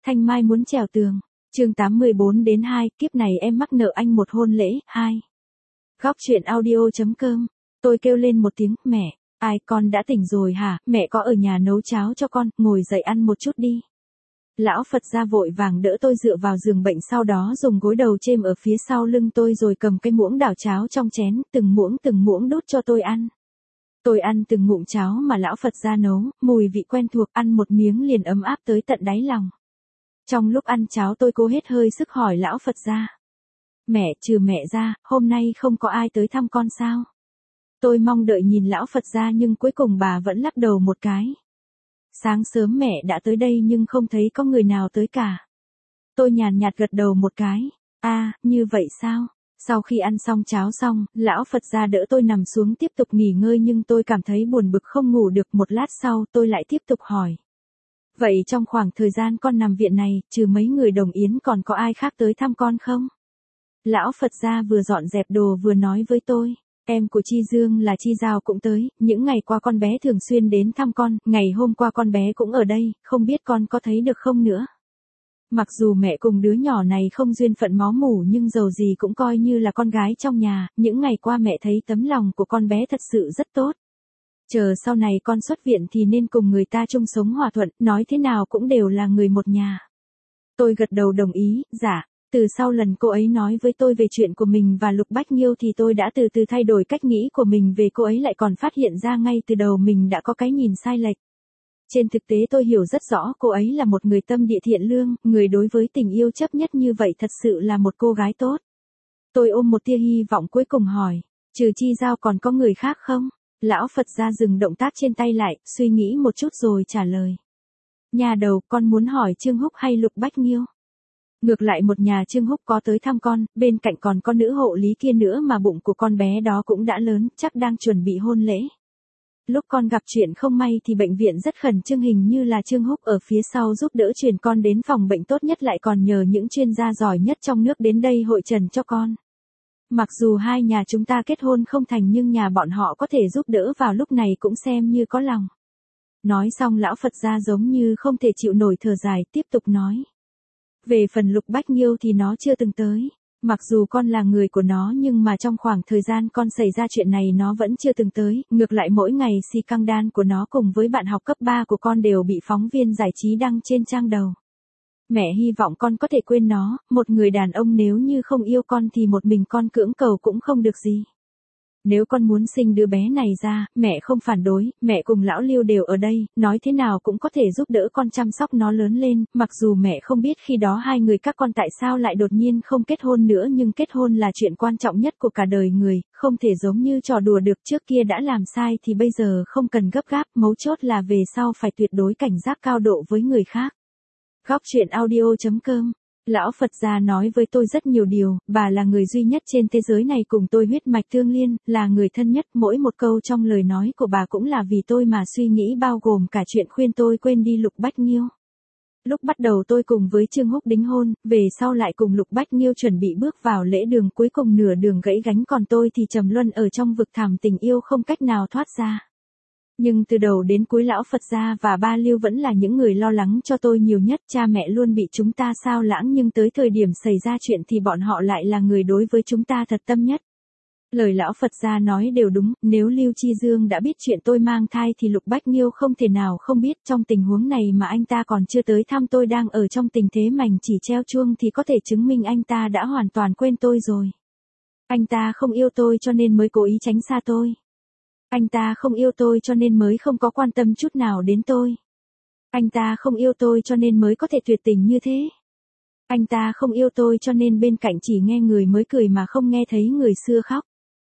Thanh Mai muốn trèo tường. Chương 814-2, kiếp này em mắc nợ anh một hôn lễ, 2. Góc truyện audio.com. Tôi kêu lên một tiếng, mẹ, ai, con đã tỉnh rồi hả, mẹ có ở nhà nấu cháo cho con, ngồi dậy ăn một chút đi. Lão Phật gia vội vàng đỡ tôi dựa vào giường bệnh, sau đó dùng gối đầu chêm ở phía sau lưng tôi rồi cầm cái muỗng đảo cháo trong chén, từng muỗng đút cho tôi ăn. Tôi ăn từng ngụm cháo mà lão Phật gia nấu, mùi vị quen thuộc, ăn một miếng liền ấm áp tới tận đáy lòng. Trong lúc ăn cháo tôi cố hết hơi sức hỏi lão Phật gia. Mẹ, trừ mẹ ra, hôm nay không có ai tới thăm con sao? Tôi mong đợi nhìn lão Phật gia nhưng cuối cùng bà vẫn lắc đầu một cái. Sáng sớm mẹ đã tới đây nhưng không thấy có người nào tới cả. Tôi nhàn nhạt gật đầu một cái. Như vậy sao? Sau khi ăn xong cháo xong, lão Phật gia đỡ tôi nằm xuống tiếp tục nghỉ ngơi nhưng tôi cảm thấy buồn bực không ngủ được. Một lát sau tôi lại tiếp tục hỏi. Vậy trong khoảng thời gian con nằm viện này, trừ mấy người đồng yến còn có ai khác tới thăm con không? Lão Phật gia vừa dọn dẹp đồ vừa nói với tôi. Em của Chi Dương là Chi Giao cũng tới, những ngày qua con bé thường xuyên đến thăm con, ngày hôm qua con bé cũng ở đây, không biết con có thấy được không nữa. Mặc dù mẹ cùng đứa nhỏ này không duyên phận máu mủ nhưng dầu gì cũng coi như là con gái trong nhà, những ngày qua mẹ thấy tấm lòng của con bé thật sự rất tốt. Chờ sau này con xuất viện thì nên cùng người ta chung sống hòa thuận, nói thế nào cũng đều là người một nhà. Tôi gật đầu đồng ý, dạ. Từ sau lần cô ấy nói với tôi về chuyện của mình và Lục Bách Nghiêu thì tôi đã từ từ thay đổi cách nghĩ của mình về cô ấy, lại còn phát hiện ra ngay từ đầu mình đã có cái nhìn sai lệch. Trên thực tế tôi hiểu rất rõ cô ấy là một người tâm địa thiện lương, người đối với tình yêu chấp nhất như vậy thật sự là một cô gái tốt. Tôi ôm một tia hy vọng cuối cùng hỏi, trừ Chi Giao còn có người khác không? Lão Phật gia dừng động tác trên tay lại, suy nghĩ một chút rồi trả lời. Nhà đầu, con muốn hỏi Trương Húc hay Lục Bách Nghiêu? Ngược lại một nhà Trương Húc có tới thăm con, bên cạnh còn có nữ hộ lý kia nữa mà bụng của con bé đó cũng đã lớn, chắc đang chuẩn bị hôn lễ. Lúc con gặp chuyện không may thì bệnh viện rất khẩn trương, hình như là Trương Húc ở phía sau giúp đỡ chuyển con đến phòng bệnh tốt nhất, lại còn nhờ những chuyên gia giỏi nhất trong nước đến đây hội trần cho con. Mặc dù hai nhà chúng ta kết hôn không thành nhưng nhà bọn họ có thể giúp đỡ vào lúc này cũng xem như có lòng. Nói xong lão Phật gia giống như không thể chịu nổi thở dài, tiếp tục nói. Về phần Lục Bách Nghiêu thì nó chưa từng tới. Mặc dù con là người của nó nhưng mà trong khoảng thời gian con xảy ra chuyện này nó vẫn chưa từng tới. Ngược lại mỗi ngày si căng đan của nó cùng với bạn học cấp 3 của con đều bị phóng viên giải trí đăng trên trang đầu. Mẹ hy vọng con có thể quên nó, một người đàn ông nếu như không yêu con thì một mình con cưỡng cầu cũng không được gì. Nếu con muốn sinh đứa bé này ra, mẹ không phản đối, mẹ cùng lão Lưu đều ở đây, nói thế nào cũng có thể giúp đỡ con chăm sóc nó lớn lên, mặc dù mẹ không biết khi đó hai người các con tại sao lại đột nhiên không kết hôn nữa, nhưng kết hôn là chuyện quan trọng nhất của cả đời người, không thể giống như trò đùa được, trước kia đã làm sai thì bây giờ không cần gấp gáp, mấu chốt là về sau phải tuyệt đối cảnh giác cao độ với người khác. Góc truyện audio.com. Lão Phật gia nói với tôi rất nhiều điều, bà là người duy nhất trên thế giới này cùng tôi huyết mạch tương liên, là người thân nhất, mỗi một câu trong lời nói của bà cũng là vì tôi mà suy nghĩ, bao gồm cả chuyện khuyên tôi quên đi Lục Bách Nghiêu. Lúc bắt đầu tôi cùng với Trương Húc đính hôn, về sau lại cùng Lục Bách Nghiêu chuẩn bị bước vào lễ đường, cuối cùng nửa đường gãy gánh, còn tôi thì trầm luân ở trong vực thẳm tình yêu không cách nào thoát ra. Nhưng từ đầu đến cuối lão Phật gia và ba Lưu vẫn là những người lo lắng cho tôi nhiều nhất, cha mẹ luôn bị chúng ta sao lãng nhưng tới thời điểm xảy ra chuyện thì bọn họ lại là người đối với chúng ta thật tâm nhất. Lời lão Phật gia nói đều đúng, nếu Lưu Chi Dương đã biết chuyện tôi mang thai thì Lục Bách Nghiêu không thể nào không biết, trong tình huống này mà anh ta còn chưa tới thăm tôi, đang ở trong tình thế mảnh chỉ treo chuông thì có thể chứng minh anh ta đã hoàn toàn quên tôi rồi. Anh ta không yêu tôi cho nên mới cố ý tránh xa tôi. Anh ta không yêu tôi cho nên mới không có quan tâm chút nào đến tôi. Anh ta không yêu tôi cho nên mới có thể tuyệt tình như thế. Anh ta không yêu tôi cho nên bên cạnh chỉ nghe người mới cười mà không nghe thấy người xưa khóc.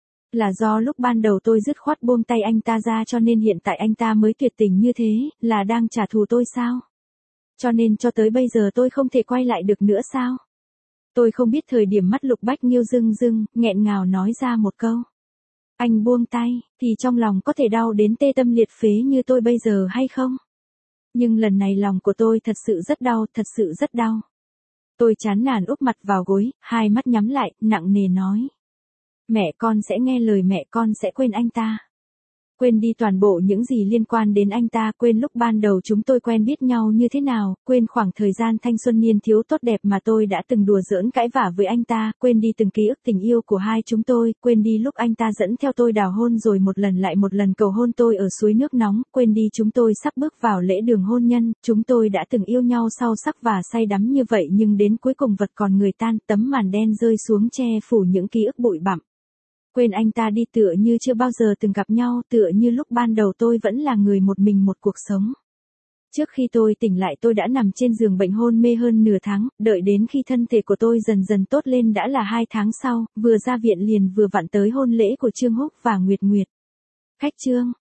Là do lúc ban đầu tôi dứt khoát buông tay anh ta ra cho nên hiện tại anh ta mới tuyệt tình như thế, là đang trả thù tôi sao? Cho nên cho tới bây giờ tôi không thể quay lại được nữa sao? Tôi không biết thời điểm mắt Lục Bách Nghiêu rưng rưng, nghẹn ngào nói ra một câu. Anh buông tay, thì trong lòng có thể đau đến tê tâm liệt phế như tôi bây giờ hay không? Nhưng lần này lòng của tôi thật sự rất đau, thật sự rất đau. Tôi chán nản úp mặt vào gối, hai mắt nhắm lại, nặng nề nói. Mẹ, con sẽ nghe lời mẹ, con sẽ quên anh ta. Quên đi toàn bộ những gì liên quan đến anh ta, quên lúc ban đầu chúng tôi quen biết nhau như thế nào, quên khoảng thời gian thanh xuân niên thiếu tốt đẹp mà tôi đã từng đùa giỡn cãi vã với anh ta, quên đi từng ký ức tình yêu của hai chúng tôi, quên đi lúc anh ta dẫn theo tôi đào hôn rồi một lần lại một lần cầu hôn tôi ở suối nước nóng, quên đi chúng tôi sắp bước vào lễ đường hôn nhân, chúng tôi đã từng yêu nhau sâu sắc và say đắm như vậy nhưng đến cuối cùng vật còn người tan, tấm màn đen rơi xuống che phủ những ký ức bụi bặm. Quên anh ta đi tựa như chưa bao giờ từng gặp nhau, tựa như lúc ban đầu tôi vẫn là người một mình một cuộc sống. Trước khi tôi tỉnh lại tôi đã nằm trên giường bệnh hôn mê hơn nửa tháng, đợi đến khi thân thể của tôi dần dần tốt lên đã là 2 tháng sau, vừa ra viện liền vừa vặn tới hôn lễ của Trương Húc và Nguyệt Nguyệt. Khách Trương,